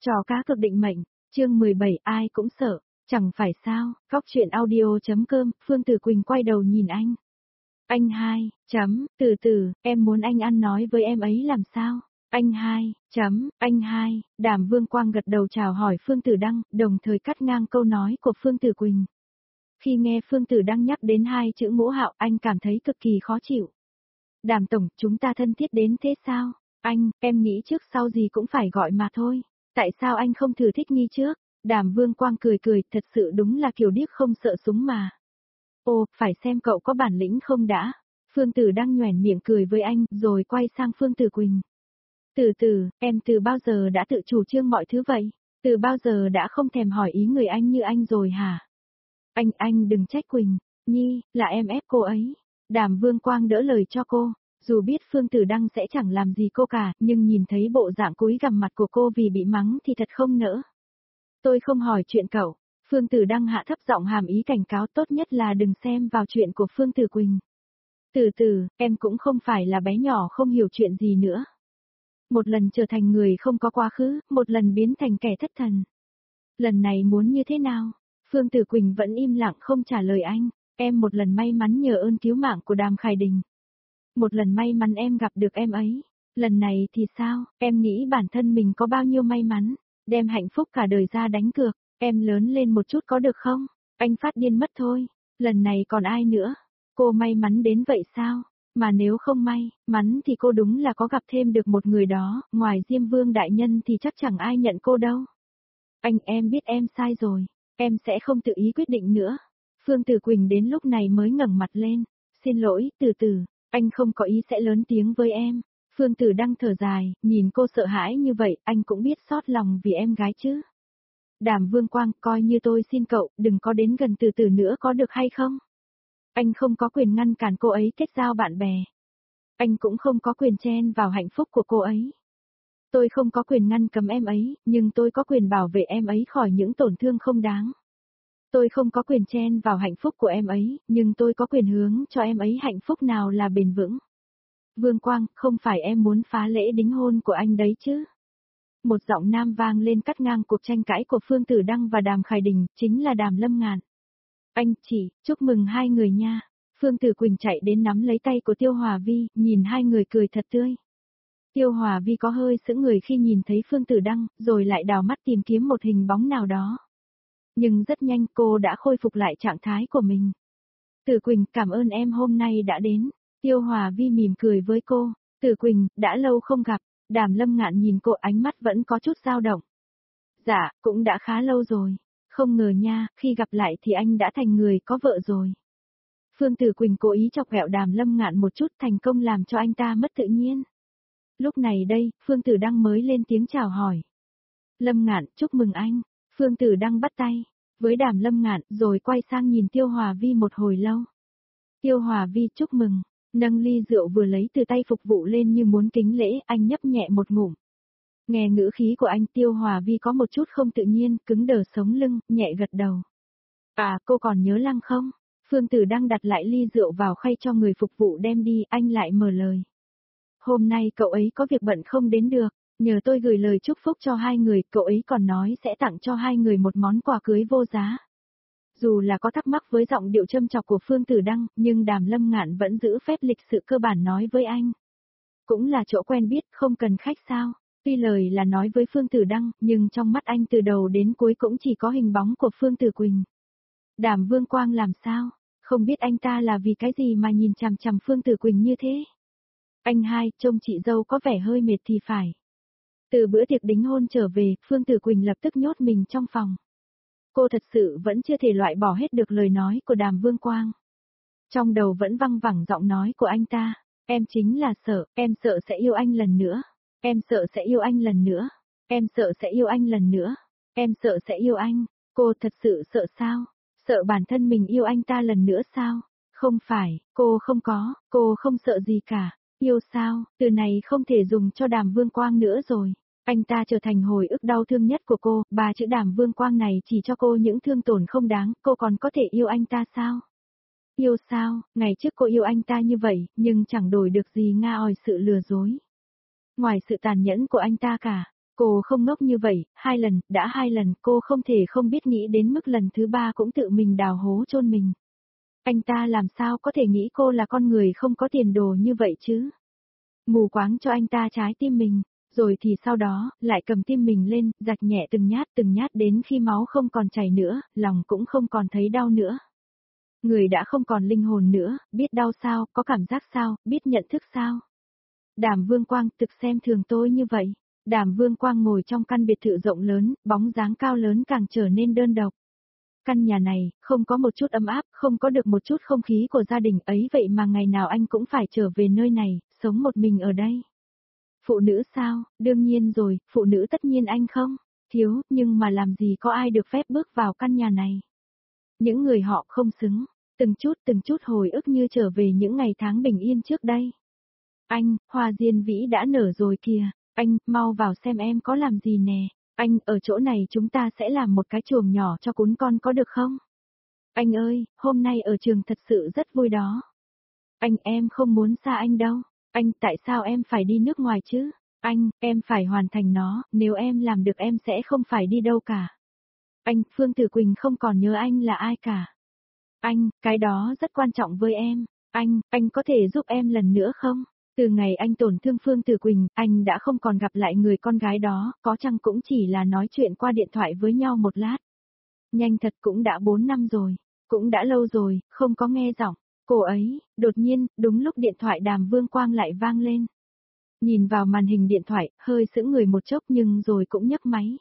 Trò cá cực định mệnh, chương 17 ai cũng sợ, chẳng phải sao, Góc Chuyện Audio.com, Phương Tử Quỳnh quay đầu nhìn anh. Anh hai, từ từ, em muốn anh ăn nói với em ấy làm sao? Anh hai, Đàm Vương Quang gật đầu chào hỏi Phương Tử Đăng, đồng thời cắt ngang câu nói của Phương Tử Quỳnh. Khi nghe Phương Tử Đăng nhắc đến hai chữ Ngũ Hạo, anh cảm thấy cực kỳ khó chịu. Đàm tổng, chúng ta thân thiết đến thế sao? Anh, em nghĩ trước sau gì cũng phải gọi mà thôi. Tại sao anh không thử thích nghi trước? Đàm Vương Quang cười cười, thật sự đúng là kiểu điếc không sợ súng mà. Ồ, phải xem cậu có bản lĩnh không đã. Phương Tử Đăng nhoẻn miệng cười với anh, rồi quay sang Phương Tử Quỳnh. Em từ bao giờ đã tự chủ trương mọi thứ vậy? Từ bao giờ đã không thèm hỏi ý người anh như anh rồi hả? Anh đừng trách Quỳnh, Nhi, là em ép cô ấy. Đàm Vương Quang đỡ lời cho cô. Dù biết Phương Tử Đăng sẽ chẳng làm gì cô cả, nhưng nhìn thấy bộ dạng cúi gằm mặt của cô vì bị mắng thì thật không nỡ. Tôi không hỏi chuyện cậu. Phương Tử Đăng hạ thấp giọng hàm ý cảnh cáo, tốt nhất là đừng xem vào chuyện của Phương Tử Quỳnh. Em cũng không phải là bé nhỏ không hiểu chuyện gì nữa. Một lần trở thành người không có quá khứ, một lần biến thành kẻ thất thần. Lần này muốn như thế nào? Phương Tử Quỳnh vẫn im lặng không trả lời anh. Em một lần may mắn nhờ ơn cứu mạng của Đàm Khải Đình. Một lần may mắn em gặp được em ấy. Lần này thì sao? Em nghĩ bản thân mình có bao nhiêu may mắn, đem hạnh phúc cả đời ra đánh cược. Em lớn lên một chút có được không? Anh phát điên mất thôi. Lần này còn ai nữa? Cô may mắn đến vậy sao? Mà nếu không may mắn thì cô đúng là có gặp thêm được một người đó, ngoài Diêm Vương đại nhân thì chắc chẳng ai nhận cô đâu. Em biết em sai rồi. Em sẽ không tự ý quyết định nữa. Phương Tử Quỳnh đến lúc này mới ngẩng mặt lên. Xin lỗi, anh không có ý sẽ lớn tiếng với em. Phương Tử Đăng thở dài, nhìn cô sợ hãi như vậy, anh cũng biết xót lòng vì em gái chứ. Đàm Vương Quang, coi như tôi xin cậu, đừng có đến gần Tử nữa có được hay không? Anh không có quyền ngăn cản cô ấy kết giao bạn bè. Anh cũng không có quyền chen vào hạnh phúc của cô ấy. Tôi không có quyền ngăn cấm em ấy, nhưng tôi có quyền bảo vệ em ấy khỏi những tổn thương không đáng. Tôi không có quyền chen vào hạnh phúc của em ấy, nhưng tôi có quyền hướng cho em ấy hạnh phúc nào là bền vững. Vương Quang, không phải em muốn phá lễ đính hôn của anh đấy chứ? Một giọng nam vang lên cắt ngang cuộc tranh cãi của Phương Tử Đăng và Đàm Khải Đình, chính là Đàm Lâm Ngạn. Anh chị, chúc mừng hai người nha. Phương Tử Quỳnh chạy đến nắm lấy tay của Tiêu Hòa Vi, nhìn hai người cười thật tươi. Tiêu Hòa Vi có hơi sững người khi nhìn thấy Phương Tử Đăng, rồi lại đào mắt tìm kiếm một hình bóng nào đó. Nhưng rất nhanh cô đã khôi phục lại trạng thái của mình. Tử Quỳnh, cảm ơn em hôm nay đã đến. Tiêu Hòa Vi mỉm cười với cô. Tử Quỳnh, đã lâu không gặp. Đàm Lâm Ngạn nhìn cô, ánh mắt vẫn có chút dao động. Dạ, cũng đã khá lâu rồi. Không ngờ nha, khi gặp lại thì anh đã thành người có vợ rồi. Phương Tử Quỳnh cố ý chọc ghẹo Đàm Lâm Ngạn một chút, thành công làm cho anh ta mất tự nhiên. Lúc này đây, Phương Tử Đăng mới lên tiếng chào hỏi. Lâm Ngạn, chúc mừng anh. Phương Tử Đăng bắt tay với Đàm Lâm Ngạn, rồi quay sang nhìn Tiêu Hòa Vi một hồi lâu. Tiêu Hòa Vi chúc mừng, nâng ly rượu vừa lấy từ tay phục vụ lên như muốn kính lễ, anh nhấp nhẹ một ngụm. Nghe ngữ khí của anh, Tiêu Hòa Vi có một chút không tự nhiên, cứng đờ sống lưng, nhẹ gật đầu. À, cô còn nhớ Lăng không? Phương Tử Đăng đặt lại ly rượu vào khay cho người phục vụ đem đi, anh lại mở lời. Hôm nay cậu ấy có việc bận không đến được, nhờ tôi gửi lời chúc phúc cho hai người, cậu ấy còn nói sẽ tặng cho hai người một món quà cưới vô giá. Dù là có thắc mắc với giọng điệu châm chọc của Phương Tử Đăng, nhưng Đàm Lâm Ngạn vẫn giữ phép lịch sự cơ bản nói với anh. Cũng là chỗ quen biết, không cần khách sao. Tuy lời là nói với Phương Tử Đăng, nhưng trong mắt anh từ đầu đến cuối cũng chỉ có hình bóng của Phương Tử Quỳnh. Đàm Vương Quang làm sao? Không biết anh ta là vì cái gì mà nhìn chằm chằm Phương Tử Quỳnh như thế? Anh hai, trông chị dâu có vẻ hơi mệt thì phải. Từ bữa tiệc đính hôn trở về, Phương Tử Quỳnh lập tức nhốt mình trong phòng. Cô thật sự vẫn chưa thể loại bỏ hết được lời nói của Đàm Vương Quang. Trong đầu vẫn văng vẳng giọng nói của anh ta. Em chính là sợ, em sợ sẽ yêu anh lần nữa. Em sợ sẽ yêu anh lần nữa. Em sợ sẽ yêu anh lần nữa. Em sợ sẽ yêu anh. Cô thật sự sợ sao? Sợ bản thân mình yêu anh ta lần nữa sao? Không phải, cô không sợ gì cả. Yêu sao, từ này không thể dùng cho Đàm Vương Quang nữa rồi. Anh ta trở thành hồi ức đau thương nhất của cô, ba chữ Đàm Vương Quang này chỉ cho cô những thương tổn không đáng, cô còn có thể yêu anh ta sao? Yêu sao, ngày trước cô yêu anh ta như vậy, nhưng chẳng đổi được gì nga ỏi sự lừa dối. Ngoài sự tàn nhẫn của anh ta cả, Cô không ngốc như vậy, 2 lần, đã 2 lần, cô không thể không biết nghĩ đến mức lần thứ 3 cũng tự mình đào hố chôn mình. Anh ta làm sao có thể nghĩ cô là con người không có tiền đồ như vậy chứ? Mù quáng cho anh ta trái tim mình, rồi thì sau đó, lại cầm tim mình lên, rạch nhẹ từng nhát đến khi máu không còn chảy nữa, lòng cũng không còn thấy đau nữa. Người đã không còn linh hồn nữa, biết đau sao, có cảm giác sao, biết nhận thức sao. Đàm Vương Quang thực xem thường tôi như vậy. Đàm Vương Quang ngồi trong căn biệt thự rộng lớn, bóng dáng cao lớn càng trở nên đơn độc. Căn nhà này, không có một chút ấm áp, không có được một chút không khí của gia đình ấy vậy mà ngày nào anh cũng phải trở về nơi này, sống một mình ở đây. Phụ nữ sao, đương nhiên rồi, phụ nữ tất nhiên anh không, thiếu, nhưng mà làm gì có ai được phép bước vào căn nhà này. Những người họ không xứng, từng chút hồi ức như trở về những ngày tháng bình yên trước đây. Anh, hoa diên vĩ đã nở rồi kìa, anh, mau vào xem em có làm gì nè. Anh, ở chỗ này chúng ta sẽ làm một cái chuồng nhỏ cho cún con có được không? Anh ơi, hôm nay ở trường thật sự rất vui đó. Anh, em không muốn xa anh đâu. Anh, tại sao em phải đi nước ngoài chứ? Anh, em phải hoàn thành nó, nếu em làm được em sẽ không phải đi đâu cả. Anh, Phương Tử Quỳnh không còn nhớ anh là ai cả. Anh, cái đó rất quan trọng với em. Anh có thể giúp em lần nữa không? Từ ngày anh tổn thương Phương Tử Quỳnh, anh đã không còn gặp lại người con gái đó, có chăng cũng chỉ là nói chuyện qua điện thoại với nhau một lát. Nhanh thật cũng đã 4 năm rồi, cũng đã lâu rồi, không có nghe giọng. Cô ấy, đột nhiên, đúng lúc điện thoại Đàm Vương Quang lại vang lên. Nhìn vào màn hình điện thoại, hơi sững người một chốc nhưng rồi cũng nhấc máy.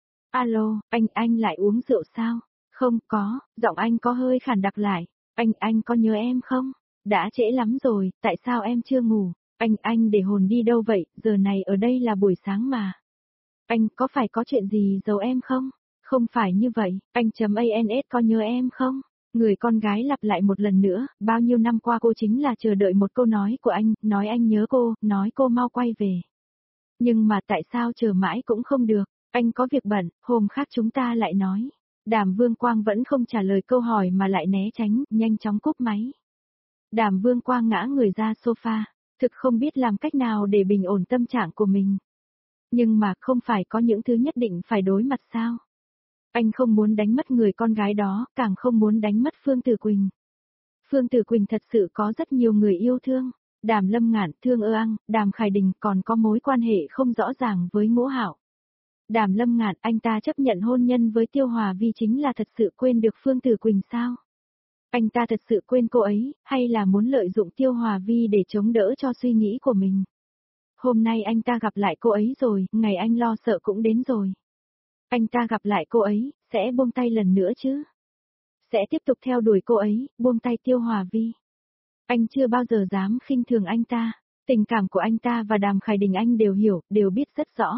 Alo, anh lại uống rượu sao? Không có, giọng anh có hơi khàn đặc lại. Anh có nhớ em không? Đã trễ lắm rồi, tại sao em chưa ngủ? Anh để hồn đi đâu vậy, giờ này ở đây là buổi sáng mà. Anh có phải có chuyện gì giấu em không? Không phải như vậy, anh.ans có nhớ em không? Người con gái lặp lại một lần nữa, bao nhiêu năm qua cô chính là chờ đợi một câu nói của anh, nói anh nhớ cô, nói cô mau quay về. Nhưng mà tại sao chờ mãi cũng không được, anh có việc bận, hôm khác chúng ta lại nói. Đàm Vương Quang vẫn không trả lời câu hỏi mà lại né tránh, nhanh chóng cúp máy. Đàm Vương Quang ngã người ra sofa, thực không biết làm cách nào để bình ổn tâm trạng của mình. Nhưng mà không phải có những thứ nhất định phải đối mặt sao? Anh không muốn đánh mất người con gái đó, càng không muốn đánh mất Phương Tử Quỳnh. Phương Tử Quỳnh thật sự có rất nhiều người yêu thương. Đàm Lâm Ngạn, Thương Ơ Ang, Đàm Khải Đình còn có mối quan hệ không rõ ràng với Ngũ Hạo. Đàm Lâm Ngạn, anh ta chấp nhận hôn nhân với Tiêu Hòa Vi chính là thật sự quên được Phương Tử Quỳnh sao? Anh ta thật sự quên cô ấy, hay là muốn lợi dụng Tiêu Hòa Vi để chống đỡ cho suy nghĩ của mình? Hôm nay anh ta gặp lại cô ấy rồi, ngày anh lo sợ cũng đến rồi. Anh ta gặp lại cô ấy, sẽ buông tay lần nữa chứ? Sẽ tiếp tục theo đuổi cô ấy, buông tay Tiêu Hòa Vi. Anh chưa bao giờ dám khinh thường anh ta. Tình cảm của anh ta và Đàm Khải Đình anh đều hiểu, đều biết rất rõ.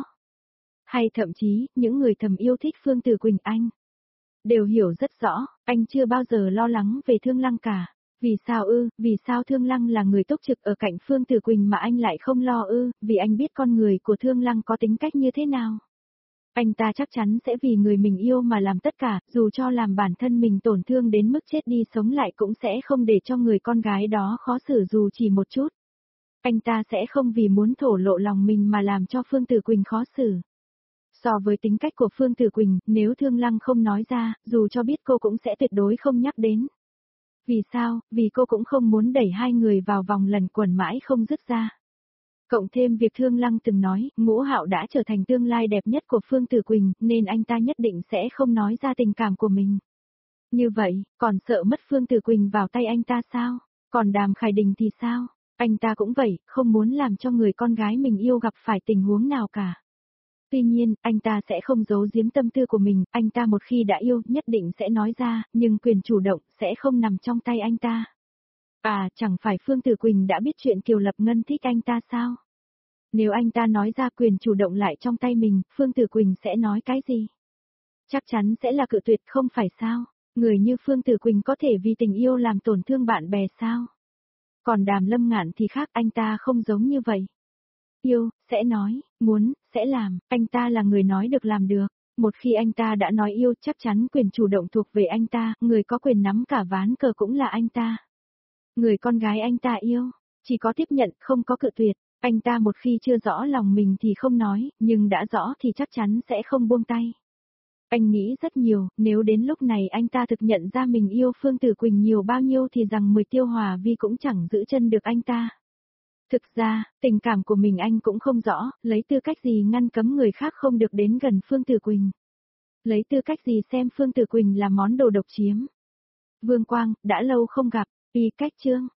Hay thậm chí, những người thầm yêu thích Phương Tử Quỳnh anh đều hiểu rất rõ, anh chưa bao giờ lo lắng về Thương Lăng cả. Vì sao ư, vì sao Thương Lăng là người túc trực ở cạnh Phương Tử Quỳnh mà anh lại không lo ư, vì anh biết con người của Thương Lăng có tính cách như thế nào. Anh ta chắc chắn sẽ vì người mình yêu mà làm tất cả, dù cho làm bản thân mình tổn thương đến mức chết đi sống lại cũng sẽ không để cho người con gái đó khó xử dù chỉ một chút. Anh ta sẽ không vì muốn thổ lộ lòng mình mà làm cho Phương Tử Quỳnh khó xử. So với tính cách của Phương Tử Quỳnh, nếu Thương Lăng không nói ra, dù cho biết cô cũng sẽ tuyệt đối không nhắc đến. Vì sao? Vì cô cũng không muốn đẩy hai người vào vòng lẩn quẩn mãi không dứt ra. Cộng thêm việc Thương Lăng từng nói, Ngũ Hạo đã trở thành tương lai đẹp nhất của Phương Tử Quỳnh, nên anh ta nhất định sẽ không nói ra tình cảm của mình. Như vậy, còn sợ mất Phương Tử Quỳnh vào tay anh ta sao? Còn Đàm Khải Đình thì sao? Anh ta cũng vậy, không muốn làm cho người con gái mình yêu gặp phải tình huống nào cả. Tuy nhiên, anh ta sẽ không giấu giếm tâm tư của mình, anh ta một khi đã yêu, nhất định sẽ nói ra, nhưng quyền chủ động sẽ không nằm trong tay anh ta. À, chẳng phải Phương Tử Quỳnh đã biết chuyện Kiều Lập Ngân thích anh ta sao? Nếu anh ta nói ra quyền chủ động lại trong tay mình, Phương Tử Quỳnh sẽ nói cái gì? Chắc chắn sẽ là cự tuyệt không phải sao? Người như Phương Tử Quỳnh có thể vì tình yêu làm tổn thương bạn bè sao? Còn Đàm Lâm Ngạn thì khác, anh ta không giống như vậy. Yêu, sẽ nói, muốn, sẽ làm, anh ta là người nói được làm được. Một khi anh ta đã nói yêu chắc chắn quyền chủ động thuộc về anh ta, người có quyền nắm cả ván cờ cũng là anh ta. Người con gái anh ta yêu, chỉ có tiếp nhận không có cự tuyệt, Anh ta một khi chưa rõ lòng mình thì không nói, nhưng đã rõ thì chắc chắn sẽ không buông tay. Anh nghĩ rất nhiều, nếu đến lúc này anh ta thực nhận ra mình yêu Phương Tử Quỳnh nhiều bao nhiêu thì rằng 10 Tiêu Hòa Vi cũng chẳng giữ chân được anh ta. Thực ra, tình cảm của mình anh cũng không rõ, lấy tư cách gì ngăn cấm người khác không được đến gần Phương Tử Quỳnh. Lấy tư cách gì xem Phương Tử Quỳnh là món đồ độc chiếm. Vương Quang, đã lâu không gặp, y cách Trương.